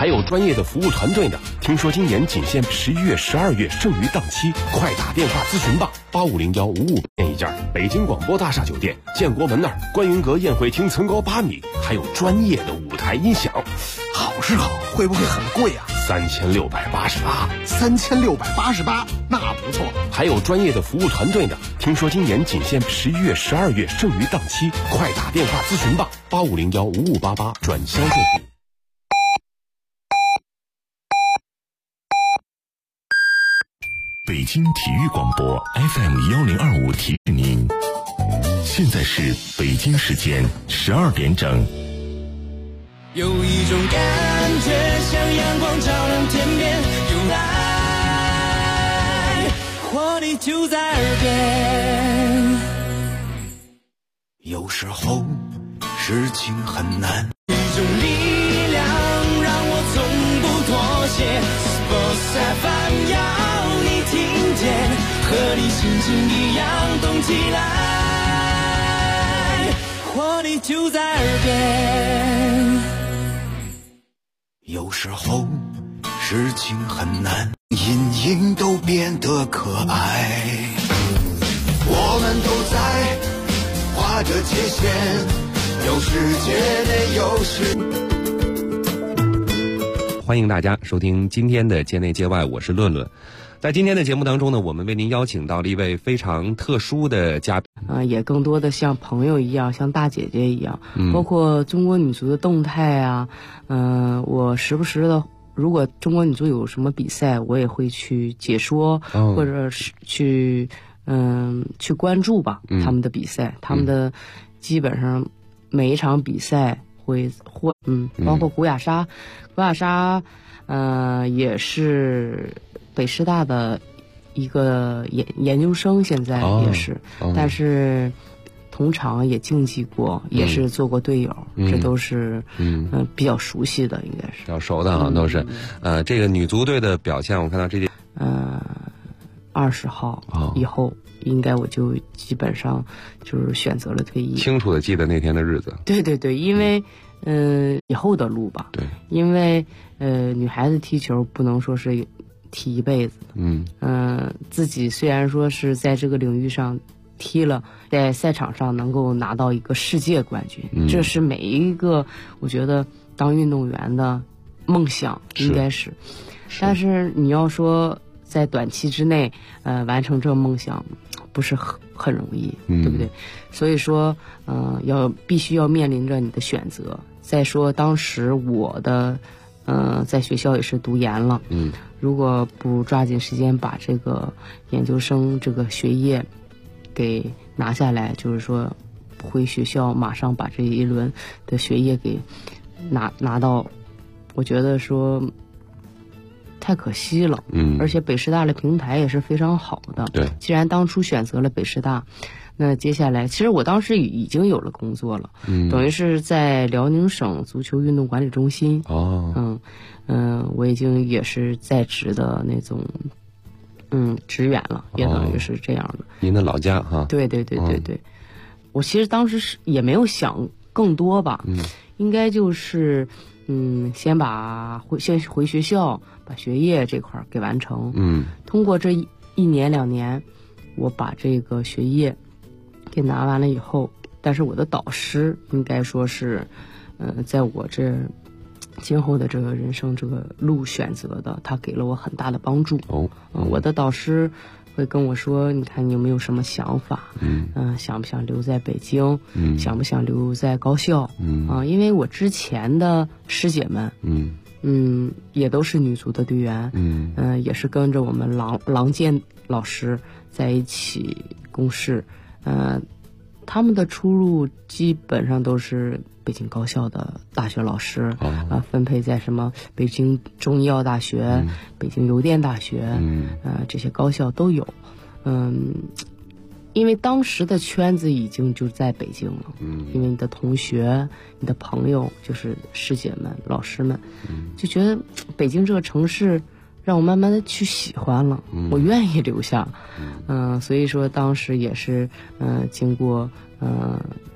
还有专业的服务团队呢。听说今年仅限11月、12月剩余档期，快打电话咨询吧，850155一件。北京广播大厦酒店建国门那儿，观云阁宴会厅层高8米，还有专业的舞台音响。 好是好，会不会很贵啊 ？3688， 那不错。 还有专业的服务团队呢。听说今年仅限11月、12月剩余档期，快打电话咨询吧，85015588转销售部。 北京体育广播 FM1025提示您，现在是北京时间12点整。 有一种感觉像阳光照亮天边，有爱活力就在耳边。 有时候事情很难， 一种力量让我从不妥协。Sports FM 要你听见，和你心情一样动起来，活力就在耳边。 有时候事情很难，阴影都变得可爱，我们都在划着界限，有世界内有时。 欢迎大家收听今天的界内界外，我是论论。在今天的节目当中呢，我们为您邀请到了一位非常特殊的嘉宾， 也更多的像朋友一样，像大姐姐一样，包括中国女足的动态啊，我时不时的，如果中国女足有什么比赛，我也会去解说，或者是去关注吧，他们的比赛，他们的基本上每一场比赛包括古雅莎，也是北师大的一个研究生，现在也是，但是同场也竞技过，也是做过队友，这都是比较熟悉的，应该是比较熟的啊，都是。这个女足队的表现，我看到这届 20号以后，应该我就基本上就是选择了退役。 清楚的记得那天的日子。 对对对，因为以后的路吧。 对， 因为女孩子踢球不能说是踢一辈子的。自己虽然说是在这个领域上踢了，在赛场上能够拿到一个世界冠军，这是每一个我觉得当运动员的梦想，应该是。但是你要说在短期之内完成这个梦想，不是很容易，对不对？所以说必须要面临着你的选择。再说当时我的在学校也是读研了，如果不抓紧时间把这个研究生这个学业给拿下来，就是说回学校马上把这一轮的学业给拿到，我觉得说太可惜了。而且北师大的平台也是非常好的。 对， 既然当初选择了北师大，那接下来其实我当时已经有了工作了，等于是在辽宁省足球运动管理中心。我已经也是在职的那种职员了，也等于是这样的。 您的老家哈？ 对对对对对。我其实当时也没有想更多吧，应该就是先回学校把学业这块给完成。通过这一年2年，我把这个学业给拿完了以后，但是我的导师应该说是在我这今后的这个人生这个路选择的，他给了我很大的帮助。我的导师会跟我说，你看你有没有什么想法？想不想留在北京？想不想留在高校？因为我之前的师姐们，也都是女足的队员，也是跟着我们郎健老师在一起共事，他们的出路基本上都是北京高校的大学老师，分配在什么北京中医药大学、北京邮电大学，这些高校都有。因为当时的圈子已经就在北京了，因为你的同学、你的朋友，就是师姐们、老师们，就觉得北京这个城市让我慢慢的去喜欢了，我愿意留下。所以说当时也是经过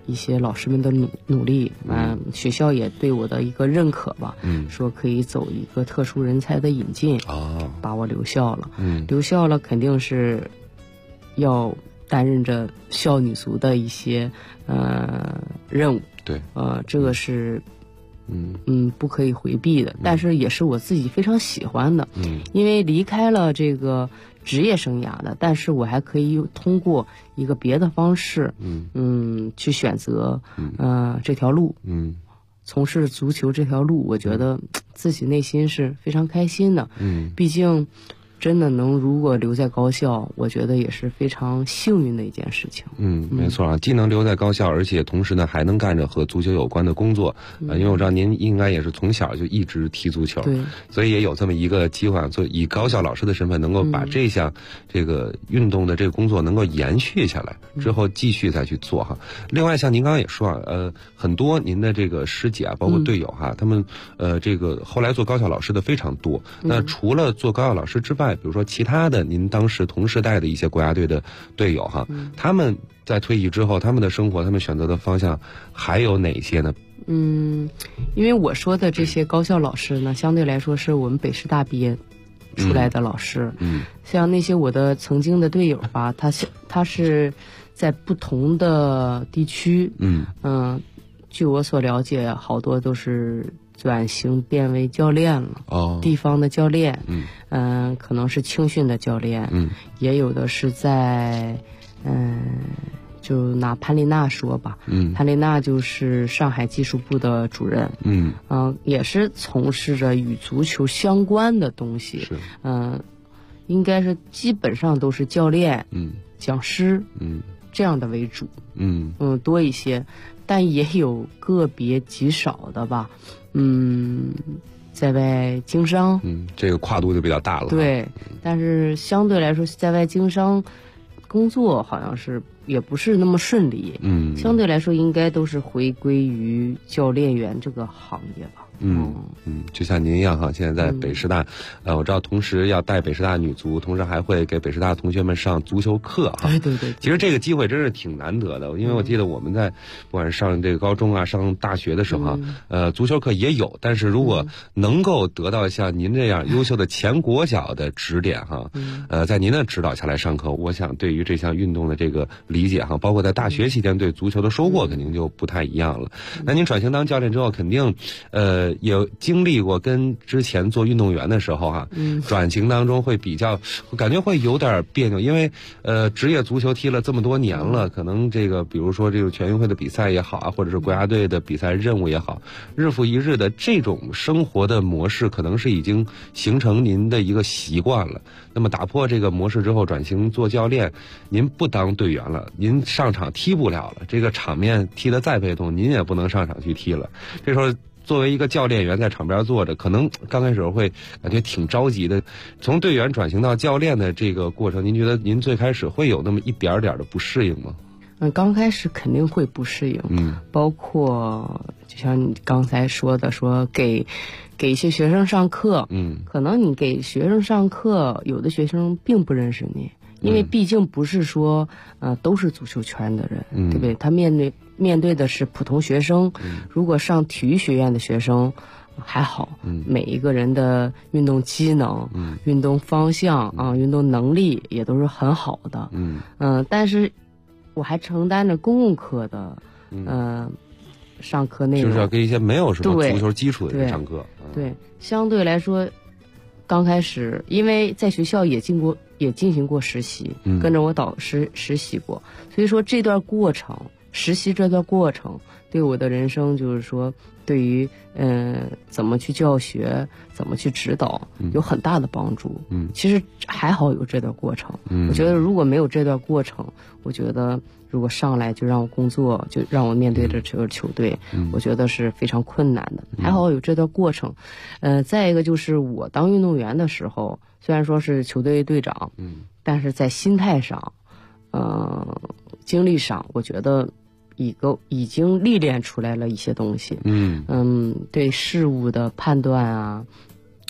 一些老师们的努力，学校也对我的一个认可吧，说可以走一个特殊人才的引进，把我留校了，留校了肯定是要担任着校女足的一些任务， 对， 这个是不可以回避的，但是也是我自己非常喜欢的，因为离开了这个职业生涯的，但是我还可以通过一个别的方式，去选择这条路，从事足球这条路，我觉得自己内心是非常开心的，毕竟真的如果留在高校，我觉得也是非常幸运的一件事情。 没错啊，既能留在高校，而且同时呢还能干着和足球有关的工作。因为我知道您应该也是从小就一直踢足球， 对， 所以也有这么一个机会，所以以高校老师的身份能够把这项这个运动的这个工作能够延续下来，之后继续再去做哈。另外像您刚刚也说啊，很多您的这个师姐啊，包括队友哈，他们这个后来做高校老师的非常多。那除了做高校老师之外，比如说其他的您当时同时代的一些国家队的队友哈，他们在退役之后，他们的生活，他们选择的方向还有哪些呢？ 因为我说的这些高校老师呢，相对来说是我们北师大毕业出来的老师，像那些我的曾经的队友吧，他是在不同的地区，据我所了解，好多都是转型变为教练了，地方的教练，可能是青训的教练，也有的是在，就拿潘丽娜说吧，潘丽娜就是上海技术部的主任，也是从事着与足球相关的东西，应该是基本上都是教练，讲师，这样的为主，多一些，但也有个别极少的吧。在外经商， 这个跨度就比较大了。 对，但是相对来说，在外经商工作好像是也不是那么顺利。相对来说应该都是回归于教练员这个行业吧。 就像您一样哈，现在在北师大，我知道同时要带北师大女足，同时还会给北师大同学们上足球课哈。 对。 其实这个机会真是挺难得的，因为我记得我们在不管是上这个高中啊、上大学的时候，足球课也有，但是如果能够得到像您这样优秀的前国脚的指点哈，在您的指导下来上课，我想对于这项运动的这个理解哈，包括在大学期间对足球的收获肯定就不太一样了。那您转型当教练之后，肯定也经历过跟之前做运动员的时候哈，转型当中会比较，感觉会有点别扭，因为职业足球踢了这么多年了，可能这个比如说这个全运会的比赛也好啊，或者是国家队的比赛任务也好，日复一日的这种生活的模式，可能是已经形成您的一个习惯了。那么打破这个模式之后，转型做教练，您不当队员了，您上场踢不了了，这个场面踢得再被动，您也不能上场去踢了。这时候作为一个教练员在场边坐着，可能刚开始会感觉挺着急的。从队员转型到教练的这个过程，您觉得您最开始会有那么一点点的不适应吗？ 刚开始肯定会不适应，包括就像你刚才说的，说给一些学生上课，可能你给学生上课，有的学生并不认识你，因为毕竟不是说都是足球圈的人，对不对？他面对的是普通学生，如果上体育学院的学生还好，每一个人的运动机能、运动方向运动能力也都是很好的，但是我还承担着公共课的上课内容， 就是要给一些没有什么足球基础的人上课。 对，相对来说，刚开始因为在学校也进行过实习，跟着我导师实习过，所以说这段过程，实习这段过程对我的人生就是说，对于怎么去教学，怎么去指导，有很大的帮助。其实还好有这段过程。我觉得如果没有这段过程，我觉得如果上来就让我工作，就让我面对着这个球队，我觉得是非常困难的。还好有这段过程。再一个就是我当运动员的时候，虽然说是球队队长，但是在心态上，精力上，我觉得已经历练出来了一些东西。对事物的判断啊，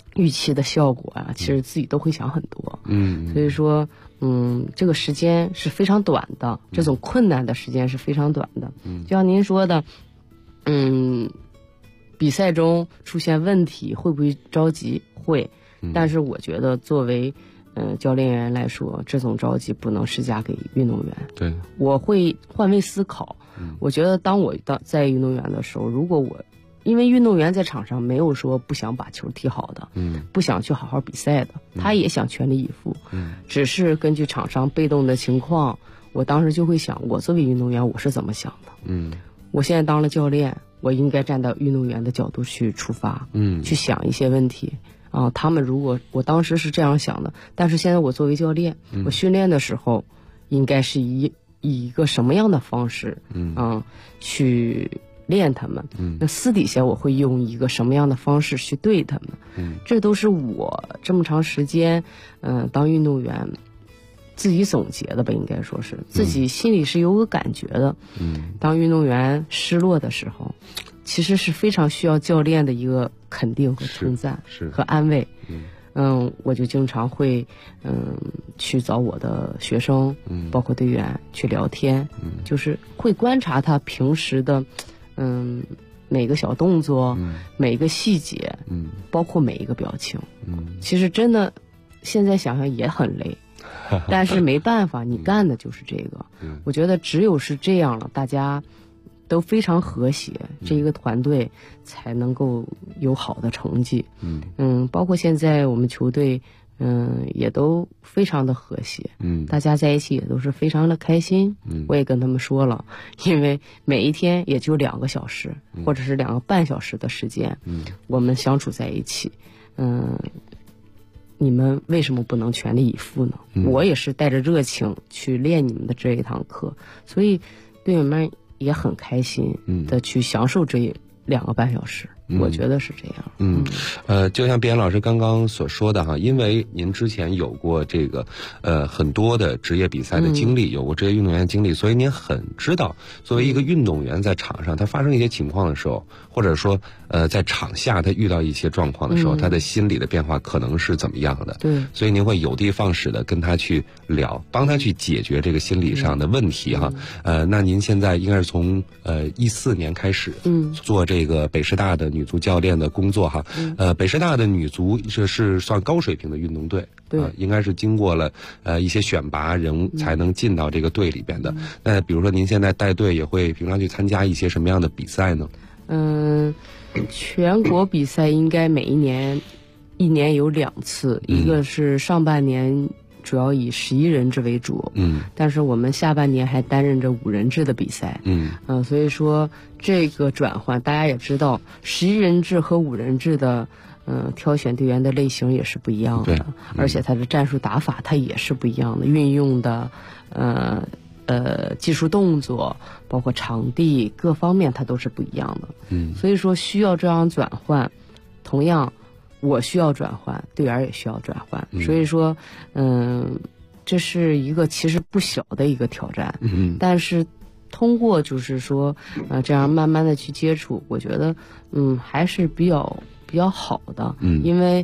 预期的效果啊，其实自己都会想很多。所以说，这个时间是非常短的，这种困难的时间是非常短的。就像您说的，比赛中出现问题会不会着急？会，但是我觉得作为教练员来说，这种着急不能施加给运动员。 对， 我会换位思考。我觉得当我在运动员的时候，如果因为运动员在场上没有说不想把球踢好的，不想去好好比赛的，他也想全力以赴，只是根据场上被动的情况，我当时就会想，我作为运动员我是怎么想的？我现在当了教练，我应该站到运动员的角度去出发，去想一些问题。他们如果我当时是这样想的，但是现在我作为教练，我训练的时候应该是以一个什么样的方式去练他们，那私底下我会用一个什么样的方式去对他们，这都是我这么长时间当运动员自己总结的吧，应该说是自己心里是有个感觉的。当运动员失落的时候，其实是非常需要教练的一个肯定和称赞和安慰。我就经常会去找我的学生，包括队员去聊天，就是会观察他平时的每个小动作，每个细节，包括每一个表情。其实真的现在想想也很累，但是没办法，你干的就是这个。我觉得只有是这样了，大家都非常和谐，这一个团队才能够有好的成绩。包括现在我们球队也都非常的和谐，大家在一起也都是非常的开心。我也跟他们说了，因为每一天也就2个小时，或者是2个半小时的时间，我们相处在一起。你们为什么不能全力以赴呢？我也是带着热情去练你们的这一堂课，所以队员们也很开心的去享受这2个半小时。我觉得是这样。 就像毕岩老师刚刚所说的哈，因为您之前有过这个很多的职业比赛的经历，有过职业运动员的经历，所以您很知道，作为一个运动员在场上，他发生一些情况的时候，或者说在场下他遇到一些状况的时候，他的心理的变化可能是怎么样的。 对， 所以您会有的放矢的跟他去聊，帮他去解决这个心理上的问题哈。那您现在应该是从14年开始做这个北师大的女足教练的工作哈。北师大的女足这是算高水平的运动队， 对， 应该是经过了一些选拔人才能进到这个队里边的。那比如说您现在带队也会平常去参加一些什么样的比赛呢？ 全国比赛应该每一年有2次，一个是上半年主要以11人制为主，但是我们下半年还担任着5人制的比赛，所以说这个转换大家也知道，11人制和5人制的挑选队员的类型也是不一样的，而且它的战术打法它也是不一样的，运用的技术动作，包括场地各方面它都是不一样的，所以说需要这样转换。同样我需要转换，队员也需要转换，所以说这是一个其实不小的一个挑战，但是通过就是说这样慢慢的去接触，我觉得还是比较好的，因为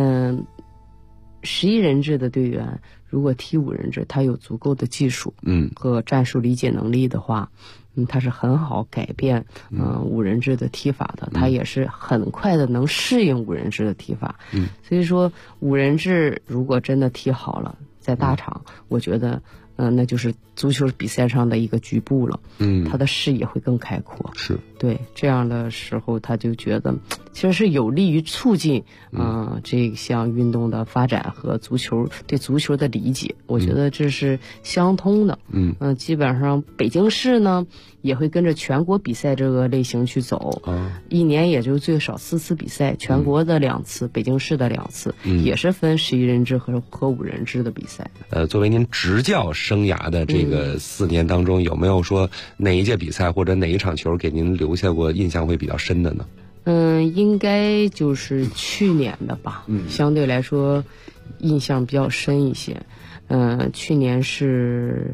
11人制的队员如果踢5人制，他有足够的技术和战术理解能力的话，他是很好改变5人制的踢法的，他也是很快的能适应5人制的踢法，所以说5人制如果真的踢好了，在大场我觉得那就是足球比赛上的一个局部了，他的视野会更开阔， 是对，这样的时候他就觉得其实是有利于促进这项运动的发展和对足球的理解，我觉得这是相通的。基本上北京市呢也会跟着全国比赛这个类型去走，一年也就最少4次比赛，全国的2次，北京市的2次，也是分11人制和5人制的比赛。 作为您执教生涯的这个4年当中，有没有说哪一届比赛或者哪一场球给您留下过印象会比较深的呢？ 应该就是去年的吧，相对来说印象比较深一些。去年是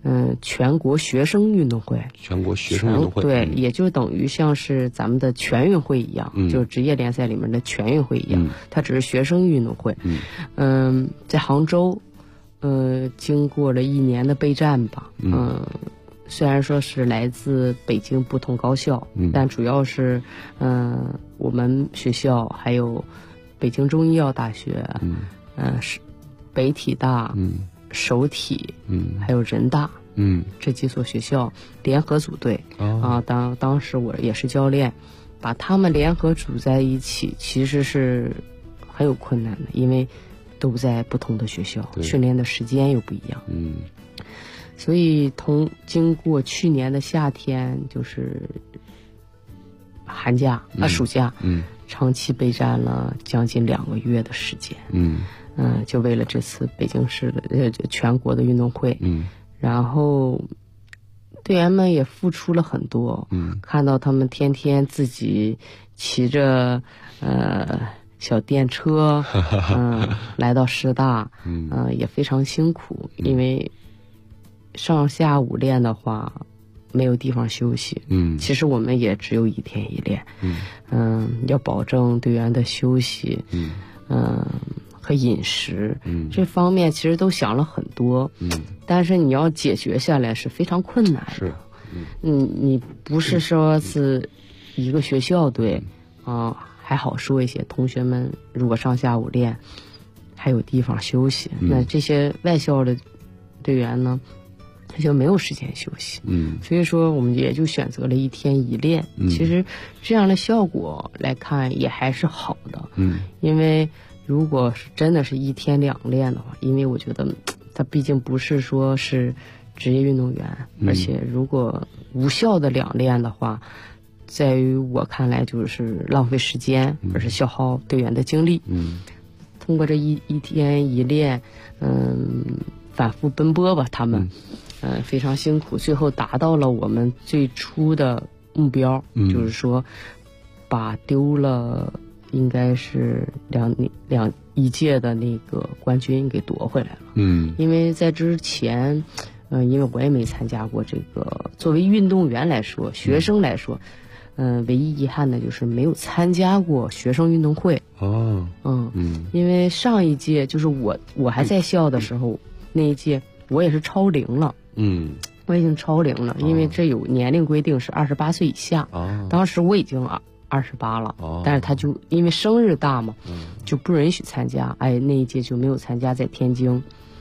全国学生运动会。 全国学生运动会， 对，也就等于像是咱们的全运会一样，就是职业联赛里面的全运会一样，它只是学生运动会。在杭州，经过了1年的备战吧，虽然说是来自北京不同高校，但主要是我们学校还有北京中医药大学，是北体大，首体，还有人大，这几所学校联合组队，当时我也是教练，把他们联合组在一起，其实是很有困难的，因为都在不同的学校，训练的时间又不一样，所以经过去年的夏天，就是寒假暑假，长期备战了将近2个月的时间，就为了这次北京市的全国的运动会，然后队员们也付出了很多，看到他们天天自己骑着小电车，来到师大，也非常辛苦，因为上下午练的话没有地方休息，其实我们也只有1天1练，要保证队员的休息，和饮食，这方面其实都想了很多，但是你要解决下来是非常困难的。 是， 你不是说是一个学校队，还好说一些，同学们如果上下午练，还有地方休息，那这些外校的队员呢，他就没有时间休息，所以说我们也就选择了1天1练，其实这样的效果来看也还是好的，因为如果是真的是1天2练的话，因为我觉得他毕竟不是说是职业运动员，而且如果无效的2练的话，在于我看来就是浪费时间，而是消耗队员的精力。通过这一天1练，反复奔波吧，他们非常辛苦，最后达到了我们最初的目标，就是说把丢了应该是一届的那个冠军给夺回来了。因为在之前，因为我也没参加过这个，作为运动员来说，学生来说，唯一遗憾的就是没有参加过学生运动会。因为上一届就是我还在校的时候，那一届我也是超龄了。我已经超龄了，因为这有年龄规定是28岁以下。当时我已经28了，但是他就因为生日大嘛，就不允许参加。那一届就没有参加，在天津，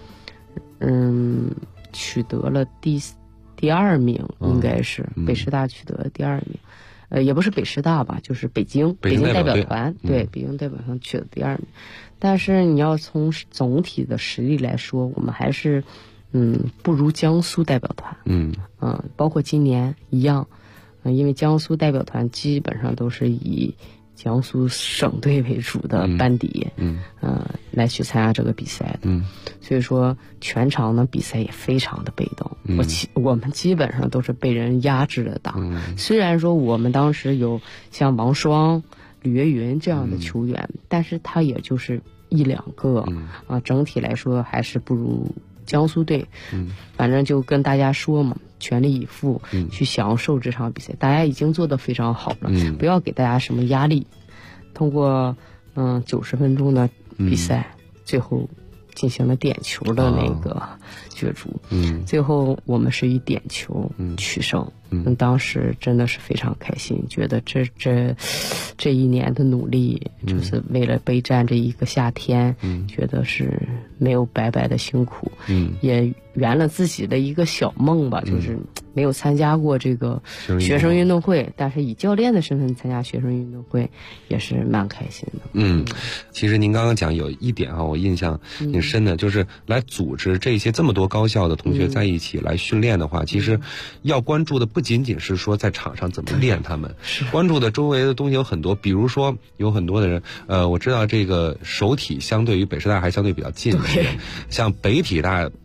取得了第2名，应该是北师大取得了第2名，也不是北师大吧，就是北京代表团，对，北京代表团取得第2名。但是你要从总体的实力来说，我们还是不如江苏代表团，包括今年一样。因为江苏代表团基本上都是以江苏省队为主的班底，来去参加这个比赛的，所以说全场呢比赛也非常的被动，我们基本上都是被人压制着打。虽然说我们当时有像王霜、吕岳云这样的球员，但是他也就是1、2个，整体来说还是不如江苏队。反正就跟大家说嘛，全力以赴去享受这场比赛，大家已经做得非常好了，不要给大家什么压力。通过90分钟的比赛，最后进行了点球的那个角逐，最后我们是以点球取胜。当时真的是非常开心，觉得这1年的努力，就是为了备战这一个夏天，觉得是没有白白的辛苦，也圆了自己的一个小梦吧，就是没有参加过这个学生运动会，但是以教练的身份参加学生运动会也是蛮开心的。 其实您刚刚讲有一点我印象挺深的，就是来组织这么多高校的同学在一起来训练的话，其实要关注的不仅仅是说在场上怎么练他们，关注的周围的东西有很多，比如说有很多的人，我知道这个首体相对于北师大还相对比较近一些，像北体大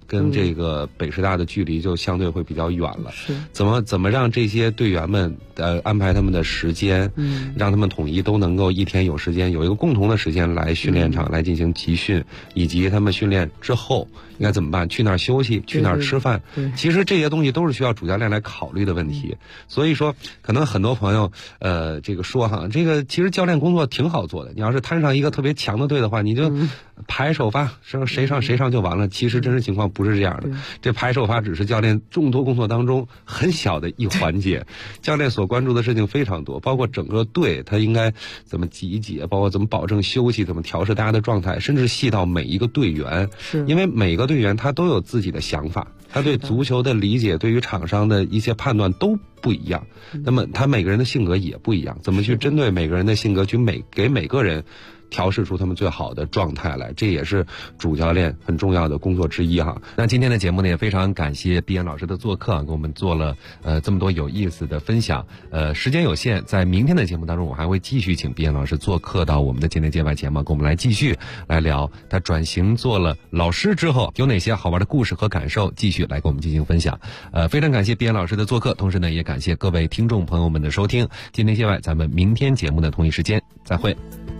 跟这个北师大的距离就相对会比较远了。 是怎么让这些队员们安排他们的时间，让他们统一都能够一天有时间，有一个共同的时间来训练场来进行集训，以及他们训练之后应该怎么办？去哪儿休息？去哪儿吃饭？其实这些东西都是需要主教练来考虑的问题。所以说，可能很多朋友这个说哈，这个其实教练工作挺好做的。你要是摊上一个特别强的队的话，你就排首发，谁上就完了。其实真实情况不是这样的，这排首发只是教练众多工作当中很小的一环节。教练所关注的事情非常多，包括整个队他应该怎么集结，包括怎么保证休息，怎么调试大家的状态，甚至细到每一个队员。是因为每个队员他都有自己的想法，他对足球的理解，对于场上的一些判断都不一样。那么他每个人的性格也不一样，怎么去针对每个人的性格，去给每个人调试出他们最好的状态来，这也是主教练很重要的工作之一哈。 那今天的节目呢，也非常感谢毕岩老师的做客，给我们做了这么多有意思的分享。时间有限，在明天的节目当中，我还会继续请毕岩老师做客到我们的界内界外节目，跟我们来继续来聊他转型做了老师之后有哪些好玩的故事和感受，继续来跟我们进行分享。非常感谢毕岩老师的做客，同时呢，也感谢各位听众朋友们的收听。界内界外，咱们明天节目的同一时间再会。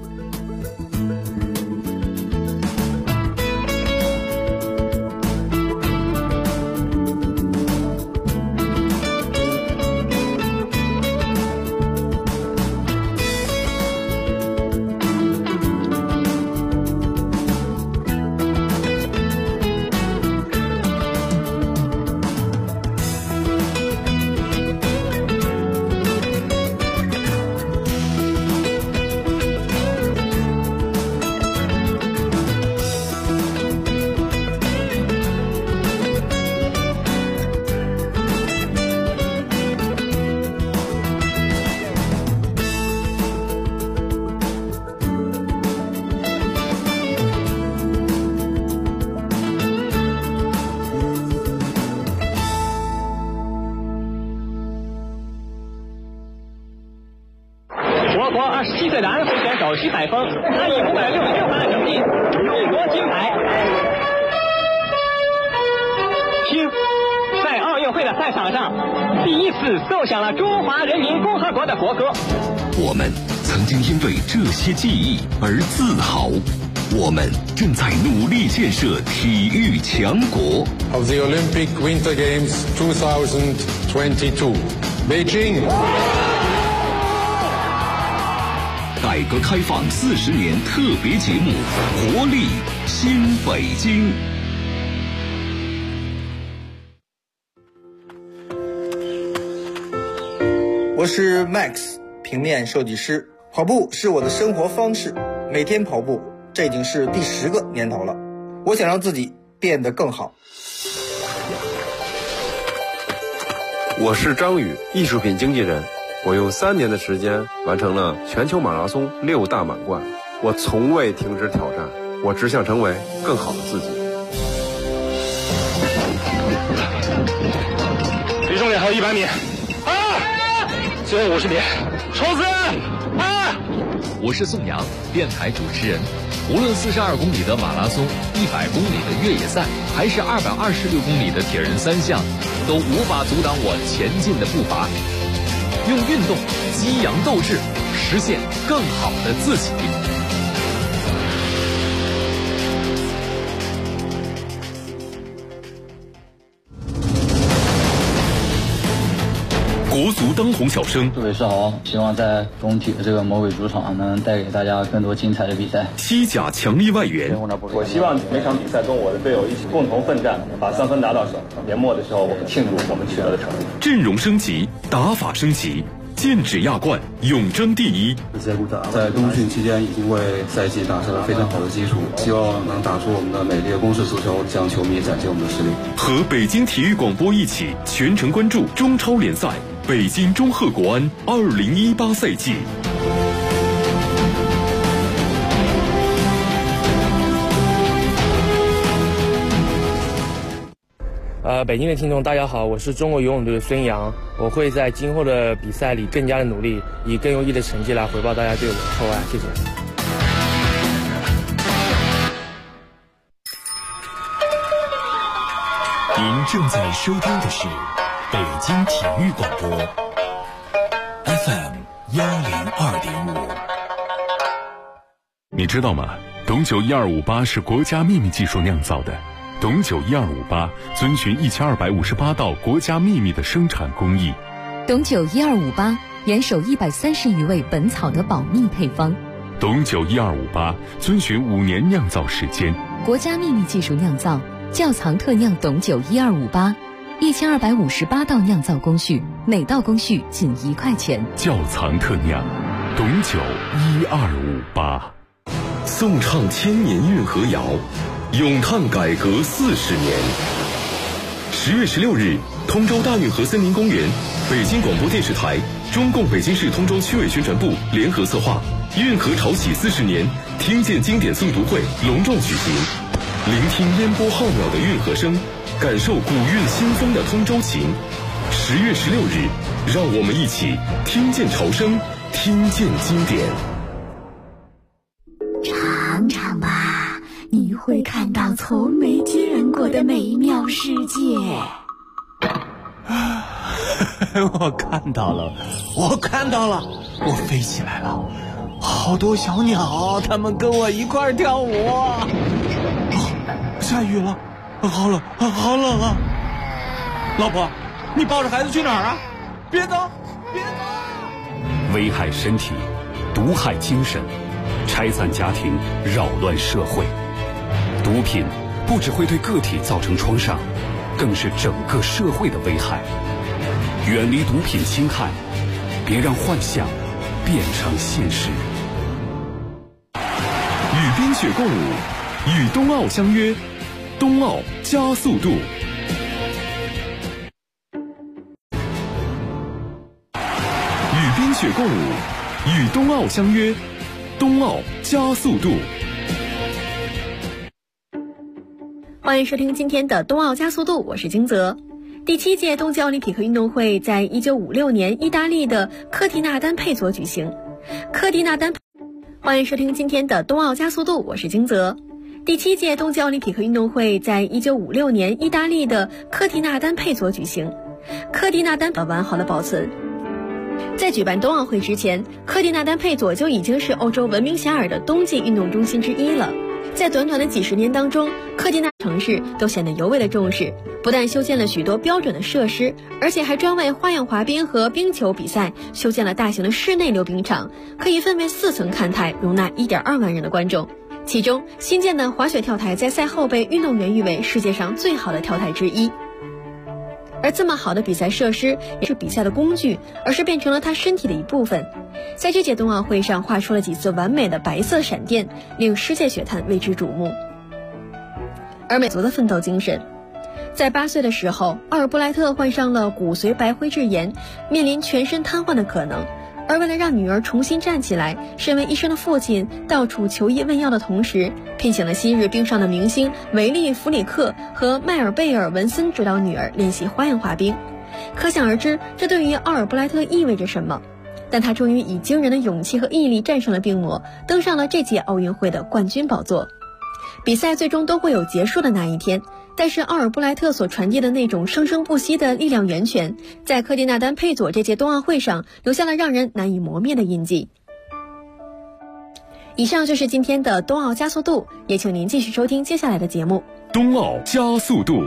27岁的安徽选手徐海峰，他以566分的成绩勇夺金牌。听，在奥运会的赛场上，第一次奏响了中华人民共和国的国歌。 我们曾经因为这些记忆而自豪，我们正在努力建设体育强国。 Of the Olympic Winter Games 2022, Beijing。 改革开放40年特别节目《活力新北京》。 我是 Max， 平面设计师。跑步是我的生活方式，每天跑步，这已经是第10个年头了。我想让自己变得更好。 我是张宇，艺术品经纪人。我用3年的时间完成了全球马拉松6大满贯，我从未停止挑战，我只想成为更好的自己。 离终点还有100米，最后50米，冲刺！ 我是宋阳，电台主持人。无论42公里的马拉松、100公里的越野赛，还是226公里的铁人3项，都无法阻挡我前进的步伐。用运动激扬斗志，实现更好的自己。 国足当红小生， 各位是好，希望在中体的这个魔鬼主场能带给大家更多精彩的比赛。 西甲强力外援， 我希望每场比赛跟我的队友一起共同奋战，把3分拿到手。年末的时候，我们庆祝我们取得的成绩。 阵容升级，打法升级，剑指亚冠，永争第一。 在冬训期间已经为赛季打下了非常好的基础，希望能打出我们的美丽的攻势足球，向球迷展现我们的实力。 和北京体育广播一起全程关注中超联赛北京中赫国安2018赛季。 北京的听众大家好，我是中国游泳队的孙杨，我会在今后的比赛里更加的努力，以更优异的成绩来回报大家对我的厚爱，谢谢。 正在收听的是北京体育广播 FM 102.5。你知道吗？董酒1258是国家秘密技术酿造的。董酒1258遵循1258道国家秘密的生产工艺。 董酒1258严守130余位本草的保密配方。 董酒1258遵循5年酿造时间。 国家秘密技术酿造，窖藏特酿董酒1258，1258道酿造工序，每道工序仅1块钱。 窖藏特酿，董酒1258。 颂唱千年运河谣，咏叹改革40年。10月16日，通州大运河森林公园，北京广播电视台、中共北京市通州区委宣传部联合策划，运河潮起40年听见经典诵读会隆重举行。聆听烟波浩渺的运河声，感受古韵新风的通州情。10月16日，让我们一起听见潮声，听见经典。 尝尝吧，你会看到从没见过的美妙世界。 我看到了，我飞起来了，好多小鸟，它们跟我一块儿跳舞。下雨了，好冷啊！老婆，你抱着孩子去哪儿啊？别走！ 危害身体，毒害精神，拆散家庭，扰乱社会。毒品不只会对个体造成创伤，更是整个社会的危害。远离毒品侵害，别让幻想变成现实。 与冰雪共舞，与冬奥相约，冬奥加速度。与冰雪共舞，与冬奥相约，冬奥加速度。 欢迎收听今天的冬奥加速度，我是金泽。第7届冬季奥林匹克运动会在1956年意大利的科蒂纳丹佩佐举行。欢迎收听今天的冬奥加速度，我是金泽。第7届冬季奥林匹克运动会在1956年意大利的科蒂纳丹佩佐举行。科蒂纳丹完好的保存。在举办冬奥会之前，科蒂纳丹佩佐就已经是欧洲闻名遐迩的冬季运动中心之一了。在短短的几十年当中，科蒂纳城市都显得尤为的重视，不但修建了许多标准的设施，而且还专为花样滑冰和冰球比赛修建了大型的室内溜冰场，可以分为4层看台，容纳1.2万人的观众。其中新建的滑雪跳台在赛后被运动员誉为世界上最好的跳台之一。而这么好的比赛设施也是比赛的工具，而是变成了他身体的一部分。在这届冬奥会上画出了几次完美的白色闪电，令世界雪坛为之瞩目。而美族的奋斗精神，在8岁的时候，奥尔布莱特患上了骨髓白灰质炎，面临全身瘫痪的可能。而为了让女儿重新站起来，身为医生的父亲到处求医问药的同时，聘请了昔日冰上的明星维利·弗里克和迈尔贝尔·文森指导女儿练习花样滑冰。可想而知，这对于奥尔布莱特意味着什么。但他终于以惊人的勇气和毅力战胜了病魔，登上了这届奥运会的冠军宝座。比赛最终都会有结束的那一天，但是奥尔布莱特所传递的那种生生不息的力量源泉，在科蒂纳丹佩佐这届冬奥会上留下了让人难以磨灭的印记。以上就是今天的冬奥加速度，也请您继续收听接下来的节目。 冬奥加速度。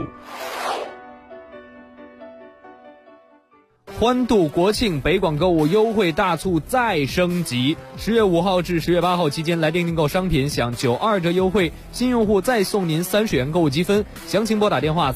欢度国庆，北广购物优惠大促再升级！10月5号至10月8号期间来电订购商品享92折优惠，新用户再送您30元购物积分。详情拨打电话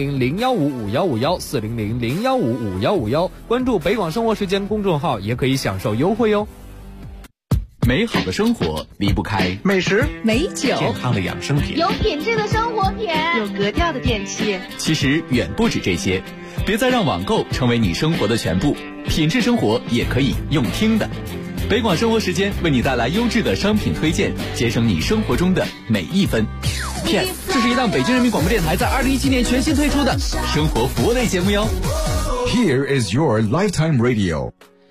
400-015-5151，400-015-5151，关注北广生活时间公众号也可以享受优惠哦。 美好的生活离不开美食、 美酒、 健康的养生品、 有品质的生活品、 有格调的电器。 其实远不止这些，别再让网购成为你生活的全部，品质生活也可以用听的。北广生活时间为你带来优质的商品推荐，节省你生活中的每一分。PS， 这是一档北京人民广播电台在2017年全新推出的生活服务类节目哟。 Here is your lifetime radio。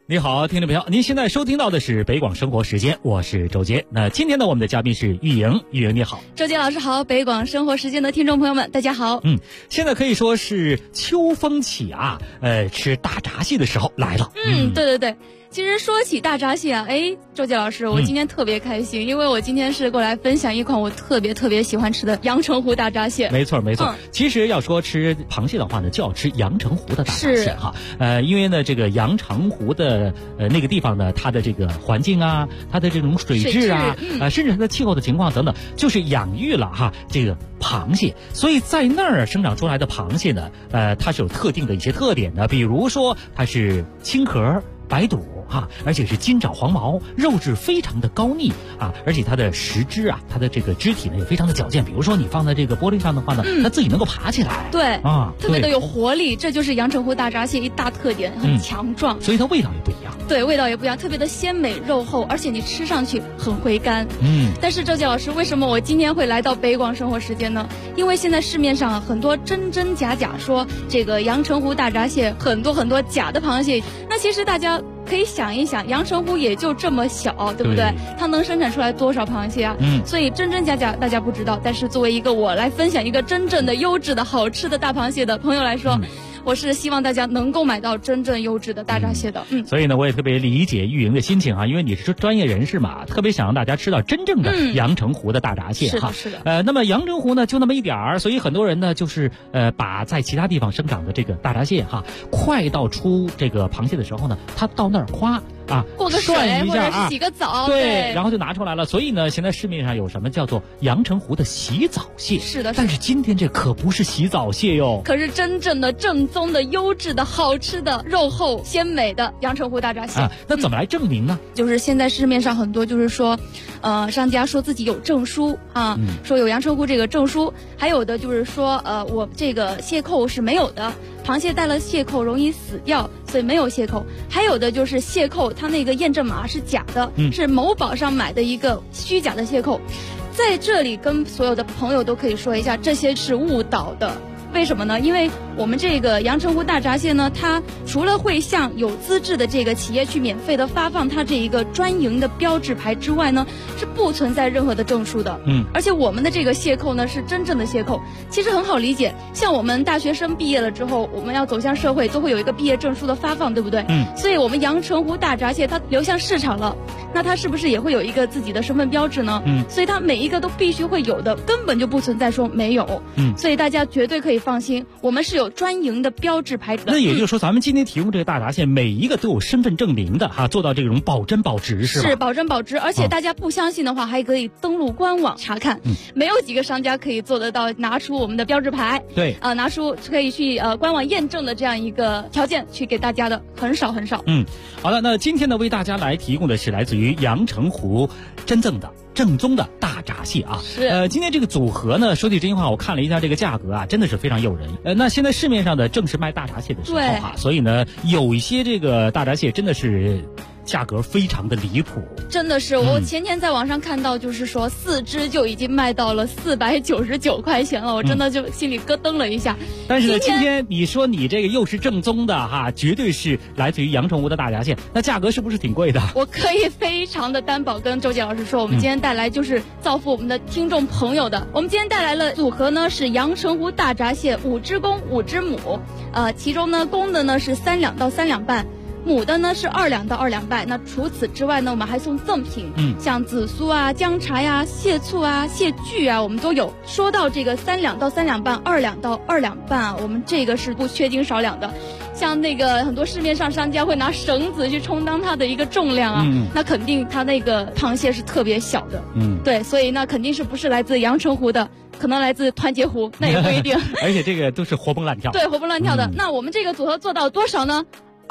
你好，听众朋友，您现在收听到的是北广生活时间，我是周杰。那今天呢，我们的嘉宾是玉莹，玉莹你好。 周杰老师好，北广生活时间的听众朋友们，大家好。 现在可以说是秋风起啊，吃大闸蟹的时候来了。 对对对。其实说起大闸蟹啊，周杰老师，我今天特别开心，因为我今天是过来分享一款我特别喜欢吃的阳澄湖大闸蟹。 没错。其实要说吃螃蟹的话呢，就要吃阳澄湖的大闸蟹哈。因为呢，这个阳澄湖的那个地方呢，它的这个环境啊，它的这种水质啊，甚至它的气候的情况等等，就是养育了哈这个螃蟹。所以在那儿生长出来的螃蟹呢，它是有特定的一些特点的，比如说它是青壳白肚。而且是金爪黄毛，肉质非常的高腻啊，而且它的食肢啊，它的这个肢体呢也非常的矫健。比如说你放在这个玻璃上的话呢，它自己能够爬起来。 对特别的有活力，这就是阳澄湖大闸蟹一大特点，很强壮。 所以它味道也不一样。 对，味道也不一样，特别的鲜美肉厚，而且你吃上去很回甘。但是周杰老师，为什么我今天会来到北广生活时间呢？因为现在市面上很多真真假假说这个阳澄湖大闸蟹很多假的螃蟹，那其实大家可以想一想，阳澄湖也就这么小，对不对？它能生产出来多少螃蟹啊？所以真真假假大家不知道，但是作为一个我来分享一个真正的优质的好吃的大螃蟹的朋友来说，我是希望大家能够买到真正优质的大闸蟹的。 所以呢，我也特别理解玉莹的心情啊，因为你是专业人士嘛，特别想让大家吃到真正的阳澄湖的大闸蟹哈。 是的。 那么阳澄湖呢就那么一点儿，所以很多人呢就是把在其他地方生长的这个大闸蟹哈，快到出这个螃蟹的时候呢，他到那儿夸过个水涮一下或者是洗个澡， 对，然后就拿出来了。所以呢，现在市面上有什么叫做阳澄湖的洗澡蟹？ 是的。 但是今天这可不是洗澡蟹哟， 可是真正的正宗的优质的好吃的肉厚鲜美的阳澄湖大闸蟹。 那怎么来证明呢？ 就是现在市面上很多就是说，商家说自己有证书啊，说有阳澄湖这个证书，还有的就是说我这个蟹扣是没有的。螃蟹带了蟹扣容易死掉，所以没有蟹扣。还有的就是蟹扣，它那个验证码是假的，是某宝上买的一个虚假的蟹扣。在这里跟所有的朋友都可以说一下，这些是误导的。为什么呢？因为我们这个阳澄湖大闸蟹呢，它除了会向有资质的这个企业去免费的发放它这一个专营的标志牌之外呢，是不存在任何的证书的。而且我们的这个蟹扣呢是真正的蟹扣，其实很好理解。像我们大学生毕业了之后，我们要走向社会，都会有一个毕业证书的发放，对不对？所以我们阳澄湖大闸蟹它流向市场了，那它是不是也会有一个自己的身份标志呢？所以它每一个都必须会有的，根本就不存在说没有。所以大家绝对可以放心，我们是有专营的标志牌的。 那也就是说，咱们今天提供这个大闸蟹，每一个都有身份证明的哈，做到这种保真保值是吧？ 是保真保值，而且大家不相信的话，还可以登录官网查看。没有几个商家可以做得到拿出我们的标志牌， 对拿出可以去官网验证的这样一个条件去给大家的，很少。 好了，那今天呢为大家来提供的是来自于阳澄湖真正的正宗的大闸蟹啊。今天这个组合呢，说句真心话，我看了一下这个价格啊，真的是非常诱人。那现在市面上的正是卖大闸蟹的时候所以呢，有一些这个大闸蟹真的是价格非常的离谱， 真的是。我前天在网上看到，就是说4只就已经卖到了499块钱了，我真的就心里咯噔了一下。 但是呢，今天你说你这个又是正宗的哈，绝对是来自于阳澄湖的大闸蟹，那价格是不是挺贵的？ 我可以非常的担保跟周杰老师说，我们今天带来就是造福我们的听众朋友的。我们今天带来了组合呢是阳澄湖大闸蟹5只公5只母，其中呢公的呢是3两到3两半。母的呢是2两到2两半。那除此之外呢，我们还送赠品，像紫苏啊、姜茶呀、蟹醋啊、蟹具啊，我们都有。说到这个3两到3两半、2两到2两半啊，我们这个是不缺斤少两的。像那个很多市面上商家会拿绳子去充当它的一个重量啊，那肯定它那个螃蟹是特别小的。对，所以那肯定是不是来自阳澄湖的，可能来自团结湖，那也不一定。 而且这个都是活蹦乱跳。 对，活蹦乱跳的。那我们这个组合做到多少呢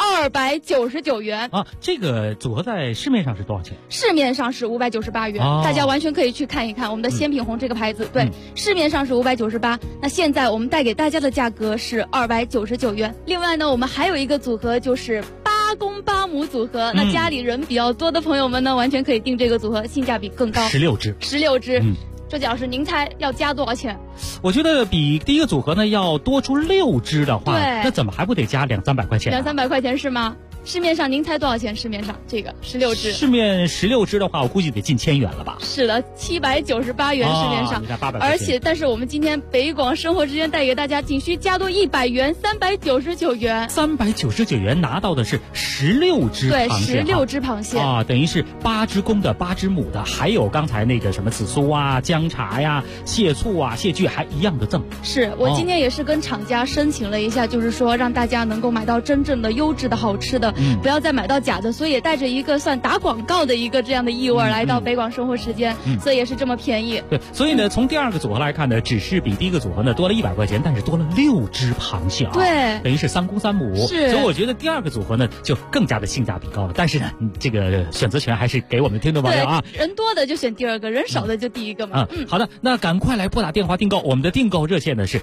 ？299元啊！这个组合在市面上是多少钱？ 市面上是598元，大家完全可以去看一看我们的鲜品红这个牌子。对，市面上是598，那现在我们带给大家的价格是299元。另外呢，我们还有一个组合就是8公8母组合，那家里人比较多的朋友们呢，完全可以订这个组合，性价比更高。 16只。 周杰老师，您猜要加多少钱？ 我觉得比第一个组合呢要多出6只的话， 对， 那怎么还不得加200-300块钱？200-300 块钱是吗？ 市面上您猜多少钱？市面上这个16只， 市面16只的话，我估计得近1000元了吧？ 是的，798元市面上， 你看800， 而且但是我们今天北广生活之间带给大家仅需加多100元，399元。 399元拿到的是16只螃蟹， 对，16只螃蟹啊，等于是8只公的8只母的，还有刚才那个什么紫苏啊、姜茶呀、蟹醋啊、蟹具还一样的赠。 是我今天也是跟厂家申请了一下，就是说让大家能够买到真正的优质的好吃的，不要再买到假的，所以也带着一个算打广告的一个这样的意味来到北广生活时间，所以也是这么便宜。 对，所以呢，从第2个组合来看呢，只是比第1个组合呢多了100块钱，但是多了6只螃蟹啊， 对， 等于是3公3母， 是， 所以我觉得第2个组合呢就更加的性价比高了。但是呢，这个选择权还是给我们听众朋友啊， 人多的就选第2个，人少的就第1个嘛。 好的，那赶快来拨打电话订购，我们的订购热线呢是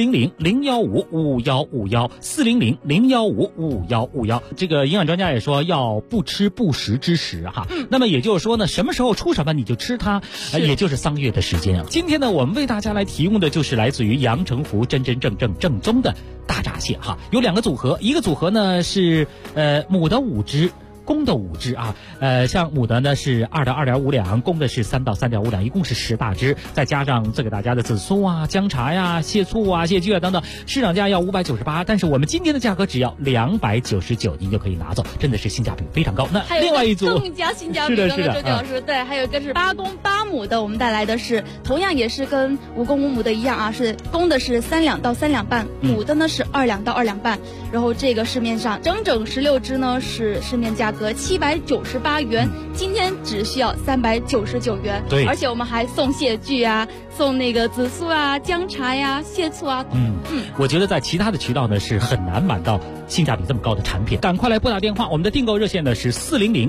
400-015-5151，400-015-5151。这个营养专家也说要不吃不食之时哈，那么也就是说呢，什么时候出什么你就吃它，也就是3个月的时间啊。今天呢，我们为大家来提供的就是来自于阳澄湖真正宗的大闸蟹哈，有2个组合，一个组合呢是母的5只。公的5只啊，像母的呢是2到2.5两，公的是3到3.5两，一共是10大只，再加上这个大家的紫苏啊、姜茶呀、蟹醋啊、蟹具啊等等，市场价要598，但是我们今天的价格只要299，您就可以拿走，真的是性价比非常高。那另外一组更加性价比的周周老师，对，还有一个是8公8母的，我们带来的是同样也是跟5公5母的一样啊，是公的是3两到3两半，母的呢是2两到2两半，然后这个市面上整16只呢是市面价格798元，今天只需要399元。 对， 而且我们还送蟹具啊，送那个紫苏啊、姜茶呀、蟹醋啊。 我觉得在其他的渠道呢是很难买到性价比这么高的产品。赶快来拨打电话，我们的订购热线呢是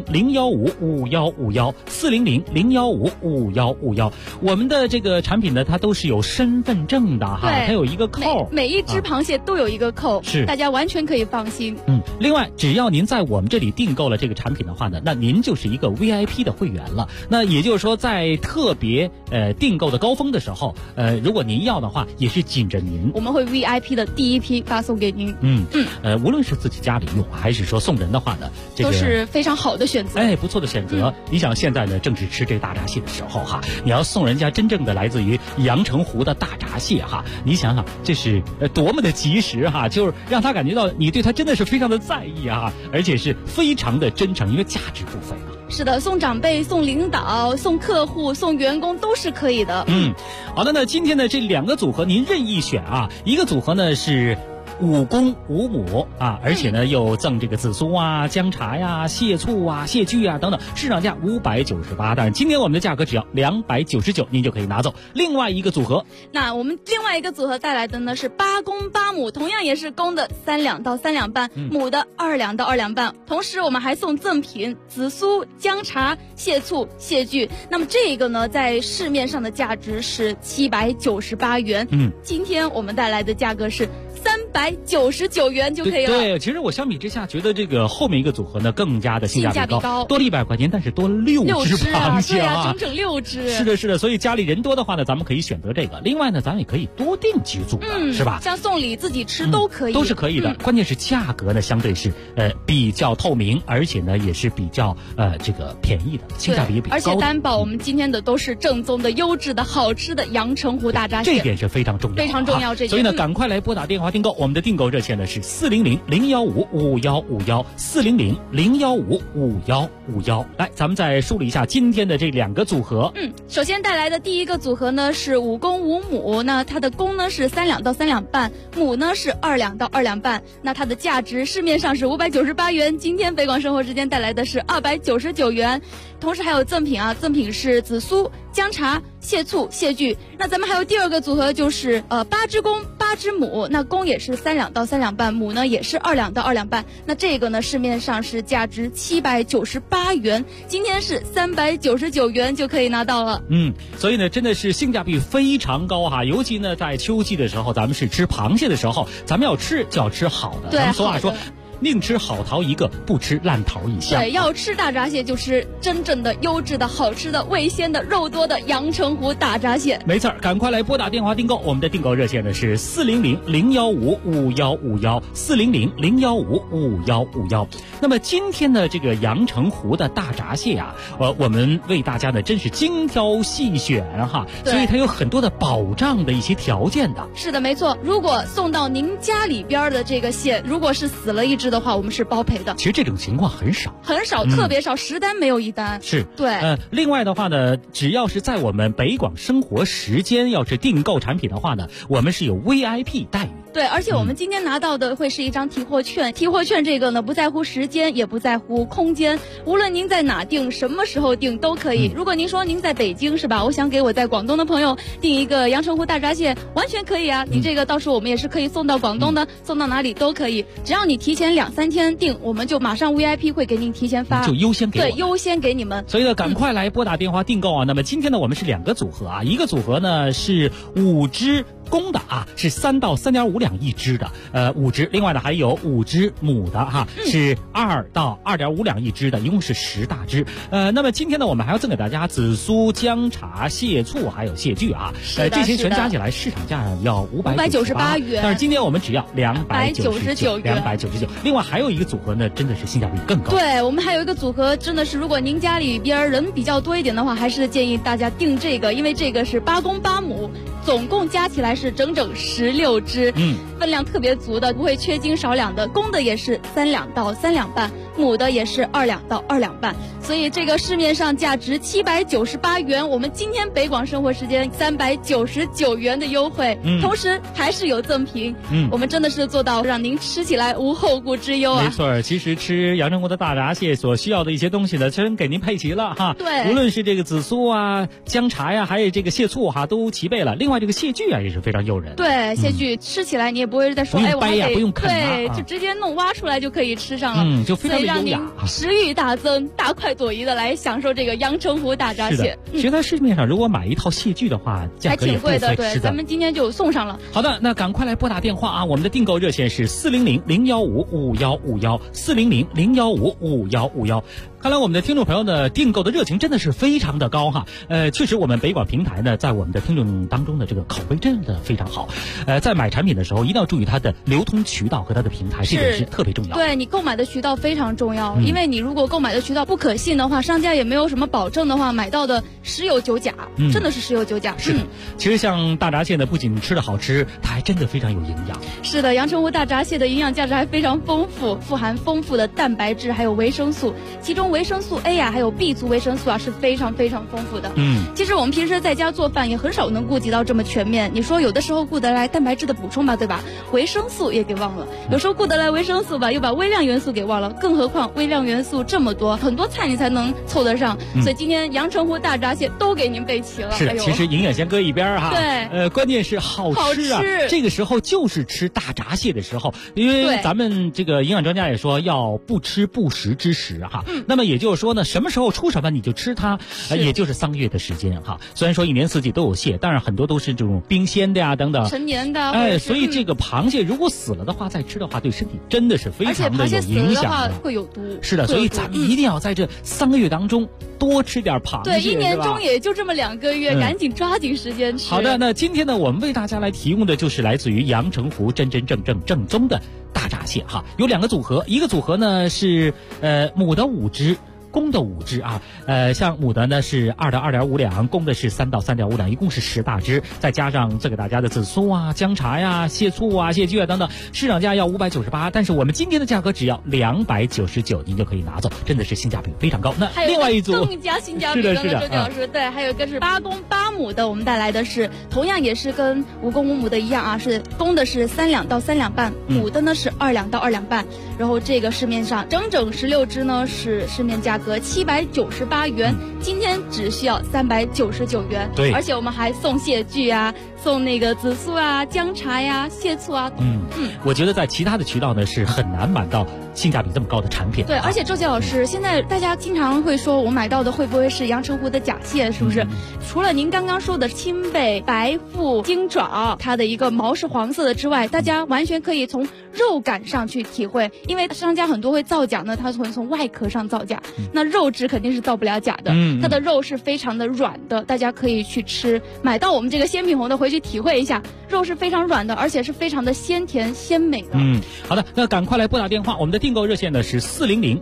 400-015-5151，400-015-5151。我们的这个产品呢，它都是有身份证的哈，它有一个扣， 每一只螃蟹都有一个扣， 是大家完全可以放心。 另外，只要您在我们这里订购了这个产品的话呢，那您就是一个 VIP 的会员了。那也就是说，在特别订购的高峰的时候，如果您要的话，也是紧着您， 我们会 VIP 的第1批发送给您。 无论是自己家里用，还是说送人的话呢，这个都是非常好的选择。 不错的选择。你想现在呢，正是吃这大闸蟹的时候哈，你要送人家真正的来自于阳澄湖的大闸蟹哈，你想想这是多么的及时哈，就是让他感觉到你对他真的是非常的在意啊，而且是非常的真诚，因为价值不菲啊。 是的，送长辈、送领导、送客户、送员工都是可以的。 好的，那今天的这2个组合您任意选啊，一个组合呢是5公5母啊，而且呢又赠这个紫苏啊、姜茶呀、蟹醋啊、蟹具啊等等，市场价598，但是今天我们的价格只要299，您就可以拿走。另外一个组合， 那我们另外一个组合带来的呢是8公8母，同样也是公的3两到3两半，母的2两到2两半，同时我们还送赠品紫苏、姜茶、蟹醋、蟹具。那么这个呢，在市面上的价值是798元，今天我们带来的价格是399元就可以了。 对，其实我相比之下觉得这个后面一个组合呢更加的性价比高，多了100块钱，但是多了6只螃蟹啊，整6只。 是的，所以家里人多的话呢，咱们可以选择这个。另外呢，咱们也可以多订几组的，是吧？ 像送礼自己吃都可以， 都是可以的。关键是价格呢，相对是比较透明，而且呢也是比较这个便宜的，性价比也比较高。 而且担保我们今天的都是正宗的、优质的、好吃的阳澄湖大闸蟹， 这点是非常重要， 非常重要。这点， 所以呢，赶快来拨打电话订购，我们的订购热线呢是400-015-5151，400-015-5151。来，咱们再梳理一下今天的这2个组合。 首先带来的第一个组合呢是5公5母，那它的公呢是3两到3两半，母呢是2两到2两半，那它的价值市面上是598元，今天北广生活之间带来的是299元，同时还有赠品啊，赠品是紫苏、姜茶、蟹醋、蟹具。那咱们还有第2个组合就是8只公8只母，那公也是3两到3两半，母呢也是2两到2两半，那这个呢市面上是价值798元，今天是399元就可以拿到了。 所以呢真的是性价比非常高哈，尤其呢在秋季的时候，咱们是吃螃蟹的时候，咱们要吃就要吃好的。 对， 咱们俗话说宁吃好桃一个，不吃烂桃一箱。 对，要吃大闸蟹就吃真正的优质的好吃的味鲜的肉多的阳澄湖大闸蟹。 没错，赶快来拨打电话订购，我们的订购热线呢是400-015-5151，400-015-5151。那么今天的这个阳澄湖的大闸蟹啊，我们为大家呢真是精挑细选哈，所以它有很多的保障的一些条件的。 是的，没错。如果送到您家里边的这个蟹，如果是死了一只的话，我们是包赔的。 其实这种情况很少， 特别少，10单没有1单。 是， 对。 另外的话呢，只要是在我们北广生活时间要是订购产品的话呢，我们是有 VIP 待遇。 对，而且我们今天拿到的会是一张提货券，提货券这个呢不在乎时间，也不在乎空间，无论您在哪订，什么时候订都可以。如果您说您在北京是吧？我想给我在广东的朋友订一个阳澄湖大闸蟹，完全可以啊。你这个到时候我们也是可以送到广东的，送到哪里都可以，只要你提前2-3天订，我们就马上 VIP 会给您提前发， 就优先给我， 对，优先给你们。 所以呢，赶快来拨打电话订购啊！那么今天呢，我们是2个组合啊，一个组合呢是5只公的啊，是3到3.5两一只的，5只。另外呢还有5只母的哈，是2到2.5两一只的，一共是10大只。那么今天呢，我们还要赠给大家紫苏、姜茶、蟹醋还有蟹具啊，这些全加起来市场价要598元，但是今天我们只要299元，299。另外还有一个组合呢，真的是性价比更高。 对，我们还有一个组合，真的是如果您家里边人比较多一点的话，还是建议大家订这个，因为这个是8公8母，总共加起来是整整16只，分量特别足的，不会缺斤少两的。公的也是3两到3两半，母的也是2两到2两半，所以这个市面上价值798元，我们今天北广生活时间399元的优惠，同时还是有赠品，我们真的是做到让您吃起来无后顾之忧啊。 没错，其实吃阳澄湖的大闸蟹所需要的一些东西呢，全给您配齐了哈。 对， 无论是这个紫苏啊、姜茶呀，还有这个蟹醋哈，都齐备了。另外这个蟹具啊也是非常诱人。 对，蟹具吃起来你也不会再说， 哎，我还得不用啃对，就直接挖出来就可以吃上了， 就非常的优雅， 食欲大增，大快朵颐的来享受这个阳澄湖大闸蟹。 其实在市面上如果买一套蟹具的话，价格也还挺贵的，对，咱们今天就送上了。 好的，那赶快来拨打电话啊！我们的订购热线是400-015-5151，400-015-5151。看来我们的听众朋友的订购的热情真的是非常的高哈。确实我们北广平台呢，在我们的听众当中的这个口碑真的非常好。在买产品的时候一定要注意它的流通渠道和它的平台，这点是特别重要。 对，你购买的渠道非常重要，因为你如果购买的渠道不可信的话，商家也没有什么保证的话，买到的十有九假，真的是十有九假。 是的，其实像大闸蟹呢，不仅吃的好吃，它还真的非常有营养。 是的，阳澄湖大闸蟹的营养价值还非常丰富，富含丰富的蛋白质还有维生素，其中维生素 A 啊，还有 B 族维生素啊是非常非常丰富的。其实我们平时在家做饭也很少能顾及到这么全面。你说有的时候顾得来蛋白质的补充吧，对吧？维生素也给忘了，有时候顾得来维生素吧，又把微量元素给忘了。更何况微量元素这么多，很多菜你才能凑得上。所以今天阳澄湖大闸蟹都给您备齐了。 是，其实营养先搁一边哈。 对， 关键是好吃啊！这个时候就是吃大闸蟹的时候，因为咱们这个营养专家也说要不吃不食之时哈。那么也就是说呢，什么时候出什么你就吃它，也就是3个月的时间哈。虽然说一年四季都有蟹，但是很多都是这种冰鲜的呀等等， 陈年的。 所以这个螃蟹如果死了的话再吃的话，对身体真的是非常的有影响的。 而且螃蟹死了的话会有毒。 是的，所以咱们一定要在这3个月当中多吃点螃蟹。 对，一年中也就这么2个月，赶紧抓紧时间吃。 好的，那今天呢，我们为大家来提供的就是来自于阳澄湖真正宗的大闸蟹哈，有2个组合，一个组合呢是母的5只。公的5只啊，像母的呢是2到2.5两，公的是3到3.5两，一共是10大只，再加上赠给大家的紫苏啊、姜茶呀、蟹醋啊、蟹具啊等等，市场价要598，但是我们今天的价格只要299，您就可以拿走，真的是性价比非常高。那另外一组更加性价比的周杰老师，对，还有一个是8公8母的，我们带来的是同样也是跟5公5母的一样啊，是公的是3两到3两半，母的呢是2两到2两半，然后这个市面上整整16只呢是市面价格798元，今天只需要399元。 对， 而且我们还送蟹具啊、 送那个紫苏啊、姜茶呀、蟹醋啊。 我觉得在其他的渠道呢是很难买到性价比这么高的产品。 对，而且周杰老师，现在大家经常会说我买到的会不会是阳澄湖的假蟹，是不是？除了您刚刚说的青背、白腹、金爪，它的一个毛是黄色的之外，大家完全可以从肉感上去体会，因为商家很多会造假呢，它会从外壳上造假，那肉质肯定是造不了假的，它的肉是非常的软的，大家可以去吃，买到我们这个鲜品红的回去体会一下，肉是非常软的，而且是非常的鲜甜鲜美的。 好的，那赶快来拨打电话，我们的订购热线呢是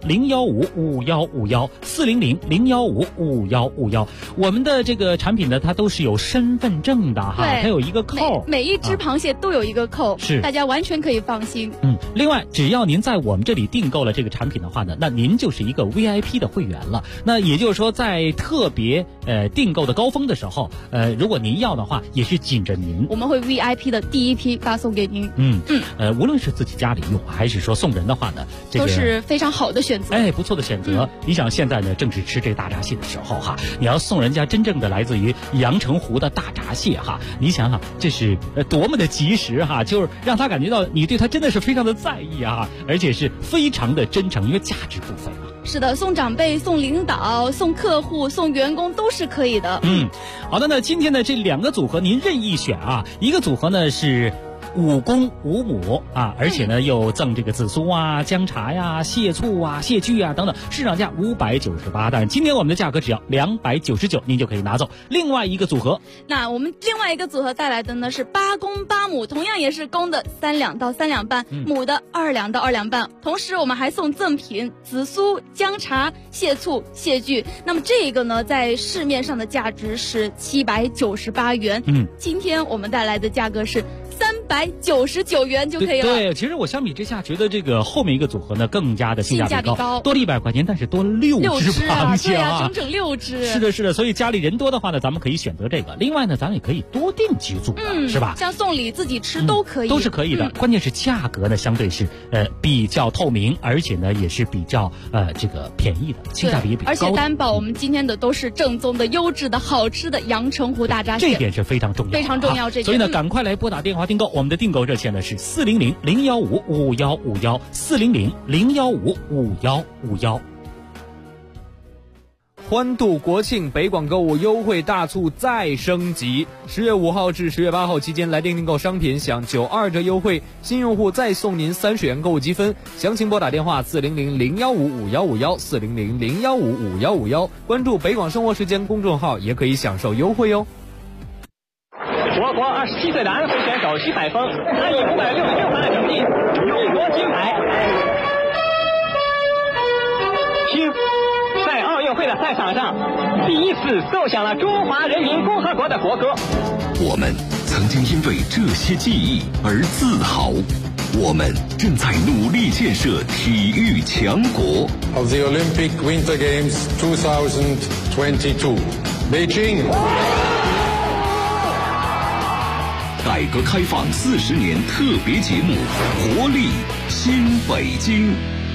400-015-5151，400-015-5151。我们的这个产品呢，它都是有身份证的哈，它有一个扣， 每一只螃蟹都有一个扣， 是大家完全可以放心。 另外，只要您在我们这里订购了这个产品的话呢，那您就是一个 VIP 的会员了。那也就是说，在特别订购的高峰的时候，如果您要的话，也是紧着您， 我们会 VIP 的第一批发送给您。 无论是自己家里用，还是说送人的话呢， 都是非常好的选择。 不错的选择。你想现在呢，正是吃这大闸蟹的时候哈，你要送人家真正的来自于阳澄湖的大闸蟹哈，你想想这是多么的及时哈，就是让他感觉到你对他真的是非常的在意啊，而且是非常的真诚，因为价值不菲啊。 是的，送长辈、送领导、送客户、送员工都是可以的。 好的，那今天的这两个组合您任意选啊，一个组合呢是5公5母啊，而且呢又赠这个紫苏啊、姜茶呀、蟹醋啊、蟹具啊等等，市场价598，但是今天我们的价格只要299，您就可以拿走。另外一个组合， 那我们另外一个组合带来的呢是8公8母，同样也是公的3两到3两半，母的2两到2两半。同时我们还送赠品紫苏、姜茶、蟹醋、蟹具。那么这个呢，在市面上的价值是798元，今天我们带来的价格是399元就可以了。 对，其实我相比之下觉得这个后面一个组合呢更加的性价比高，多了100块钱，但是多了6只螃蟹啊，整整6只。 是的，是的，所以家里人多的话呢，咱们可以选择这个。另外呢，咱们也可以多订几组的，是吧？ 像送礼自己吃都可以， 都是可以的。关键是价格呢，相对是比较透明，而且呢也是比较这个便宜的，性价比也比较高。 而且担保我们今天的都是正宗的、优质的、好吃的阳澄湖大闸蟹， 这点是非常重要， 非常重要。这点， 所以呢，赶快来拨打电话订购。我们的订购热线呢是400-015-5151，400-015-5151。 欢度国庆，北广购物优惠大促再升级！10月5号至10月8号期间来电订购商品享92折优惠，新用户再送您30元购物积分。详情拨打电话400-015-5151，400-015-5151，关注北广生活时间公众号也可以享受优惠哟。 我国27岁的安徽选手徐百峰，他以566分的成绩勇夺金牌。听，在奥运会的赛场上，第一次奏响了中华人民共和国的国歌。 我们曾经因为这些记忆而自豪，我们正在努力建设体育强国。 Of the Olympic Winter Games 2022, Beijing。 改革开放40年特别节目，活力新北京。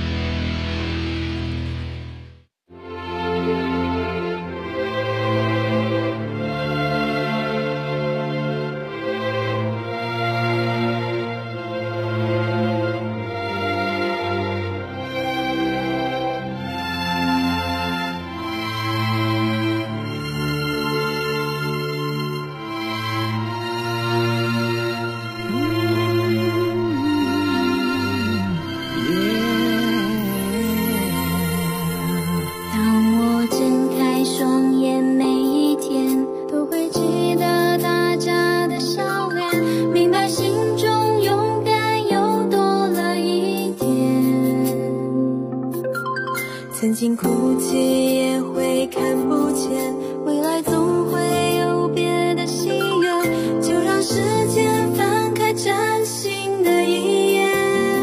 曾经哭泣也会看不见，未来总会有别的心愿，就让时间翻开崭新的一页。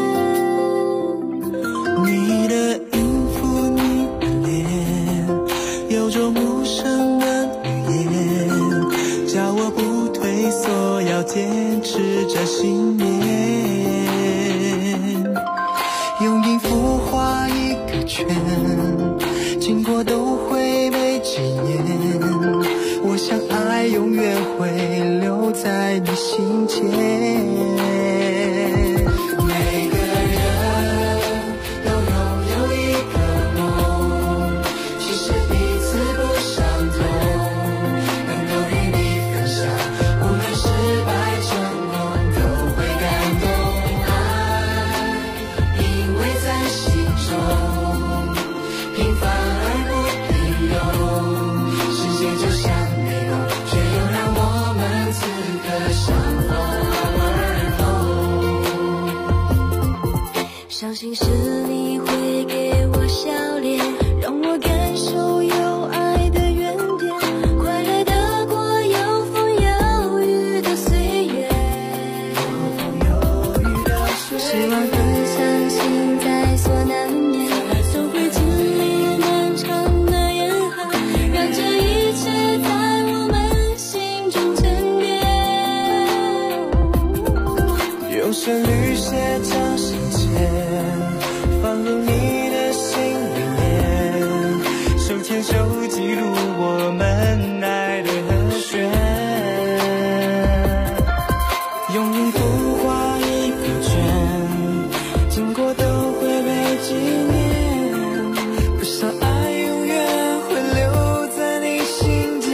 你的音符，你的脸，有种无声的语言，叫我不退缩，要坚持着信念，用音符画一个圈，经过都会被纪念，我想爱永远会留在前。每个人都拥有一个梦，其实彼此不相同，能够与你分享，无论失败成功都会感动。爱因为在心中平凡而不平庸，世界就像迷宫，却又让我们此刻相逢而后。相信是你会给我笑脸，让我感受有爱的原点，快乐的过有风有雨的岁月，希望更相信在所难免，都会经历漫长的严寒，让这一切在我们心中沉淀。用旋律写张信笺，放入你的心里面，手牵手记录我们爱的和弦，用音符画一个圈，经过都会被纪念，不想爱永远会留在你心间。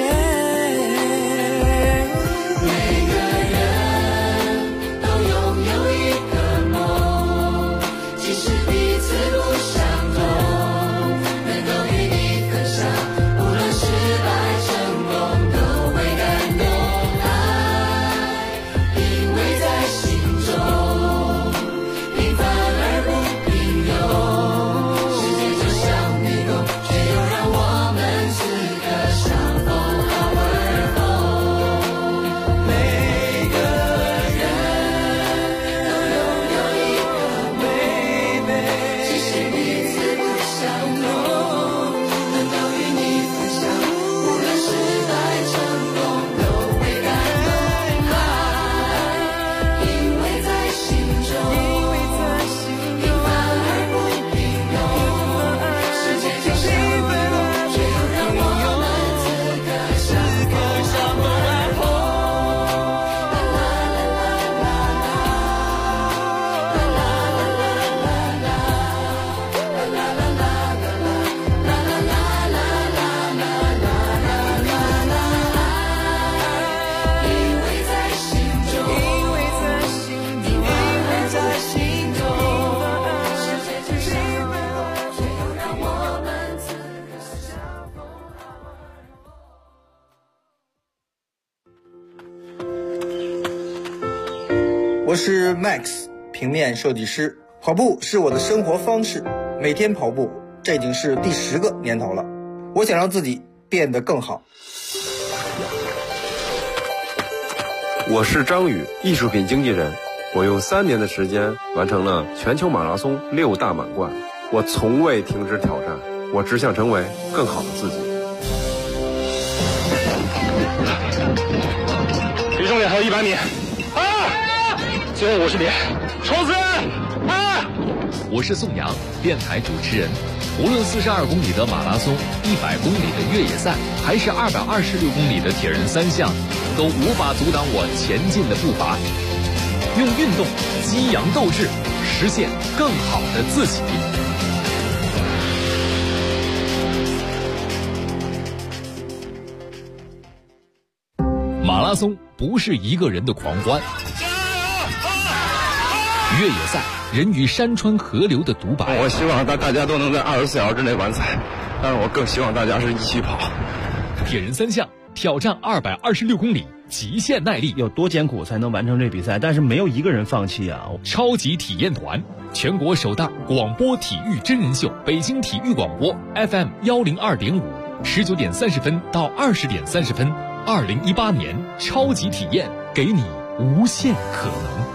每个人都拥有一个梦，即使彼此不相同，能够与你分享，无论失败成功都会感动。爱因为在心中平凡而不平庸，世界就像迷宫，却又让我们此刻相逢而后。每个人都拥有一个妹妹，即使彼此不相同，能够与你分享，无论失败成功都会感动。爱因为在心中平凡而不平庸，世界就像迷宫，却又让我们此刻相逢而后。因为在心中，因为在心中，世界就像迷宫，却又让我们此刻相逢。 我是 Max， 平面设计师。跑步是我的生活方式，每天跑步，这已经是第10个年头了。我想让自己变得更好。 我是张宇，艺术品经纪人。我用3年的时间完成了全球马拉松6大满贯。我从未停止挑战，我只想成为更好的自己。 离终点还有100米，最后50米，冲刺！ 我是宋阳，电台主持人。无论42公里的马拉松、100公里的越野赛，还是226公里的铁人3项，都无法阻挡我前进的步伐。用运动激扬斗志，实现更好的自己。马拉松不是一个人的狂欢，越野赛人与山川河流的独白。 我希望大家都能在24小时之内完赛，但是我更希望大家是一起跑。 铁人3项挑战226公里，极限耐力， 有多艰苦才能完成这比赛？但是没有一个人放弃啊！ 超级体验团，全国首档广播体育真人秀，北京体育广播 FM 102.5，19点30分到20点30分，2018年超级体验，给你无限可能。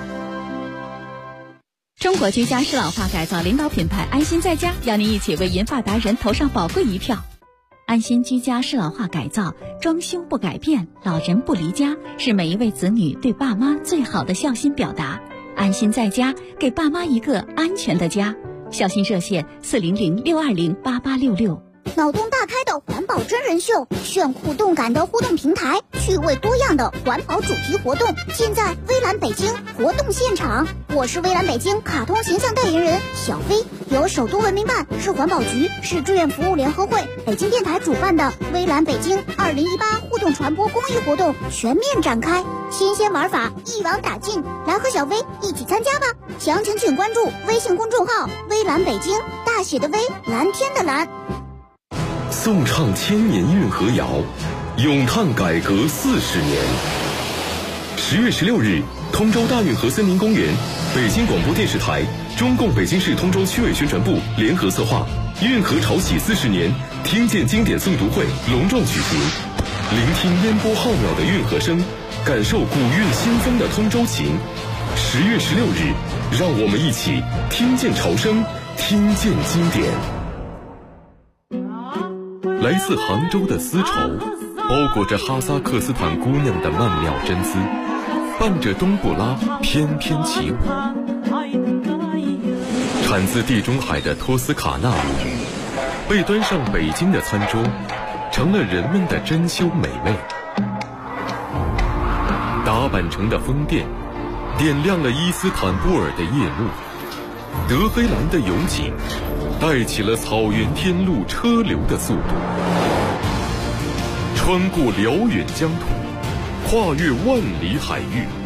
中国居家适老化改造领导品牌安心在家，邀您一起为银发达人投上宝贵一票。安心居家适老化改造，装修不改变，老人不离家，是每一位子女对爸妈最好的孝心表达。安心在家，给爸妈一个安全的家。孝心热线400-620-8866。 脑洞大开的环保真人秀，炫酷动感的互动平台，趣味多样的环保主题活动，尽在微蓝北京活动现场。我是微蓝北京卡通形象代言人小飞，由首都文明办、市环保局、市志愿服务联合会、北京电台主办的微蓝北京2018互动传播公益活动全面展开，新鲜玩法一网打尽，来和小飞一起参加吧！详情请关注微信公众号微蓝北京，大写的微，蓝天的蓝。 颂唱千年运河谣，咏叹改革40年。10月16日，通州大运河森林公园，北京广播电视台、中共北京市通州区委宣传部联合策划运河潮起40年听见经典诵读会隆重举行，聆听烟波浩渺的运河声，感受古韵新风的通州情。10月16日，让我们一起听见潮声，听见经典。来自杭州的丝绸，包裹着哈萨克斯坦姑娘的曼妙真姿，伴着冬不拉翩翩起舞。产自地中海的托斯卡纳舞，被端上北京的餐桌，成了人们的珍馐美味。打扮成的风电，点亮了伊斯坦布尔的夜幕。德黑兰的油井，带起了草原天路车流的速度。穿过辽远疆土，跨越万里海域，